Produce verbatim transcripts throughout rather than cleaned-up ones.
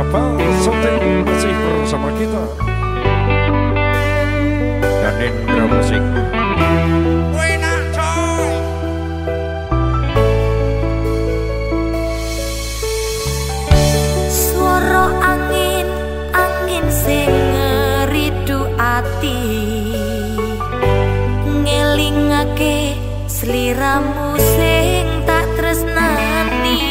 Siapa Soting masih bersama kita dan Indra Musik. Enak coy. Suara angin, angin sing ngeridu ati, ngelingake sliramu sing tak tresnani.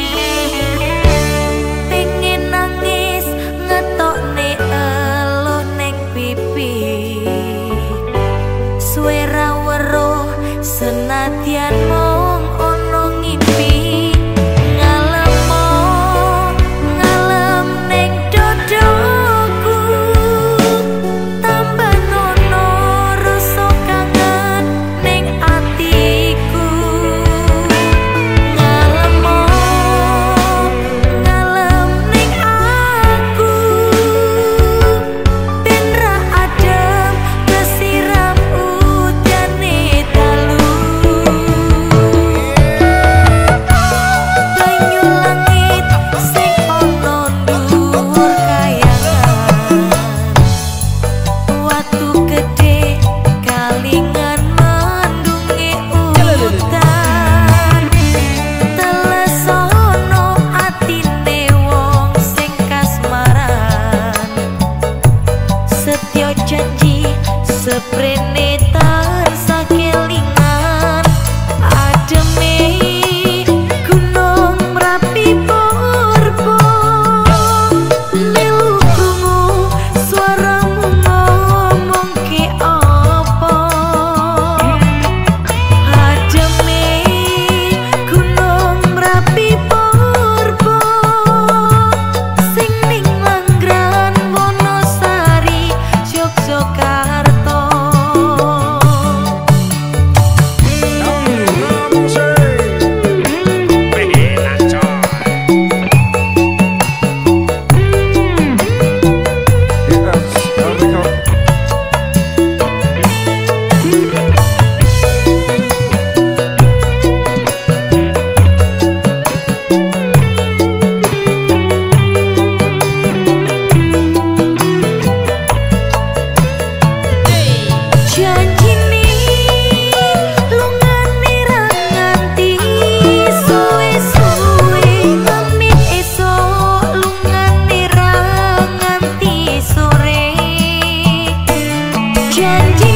Senadyan mong ono ngimpi ngalemo ngalem ning dodoku, tambah nono rasa kangen ning atiku. Ngalemo ngalem ning aku, ben ra adem kesiram udane dalu. Seprene tansah kelingan ademe gunung Merapi Purba, melu krungu suaramu ngomong ke apa. Ademe gunung Merapi Purba sing ning Langgran Wonosari Yogyakarta. Janji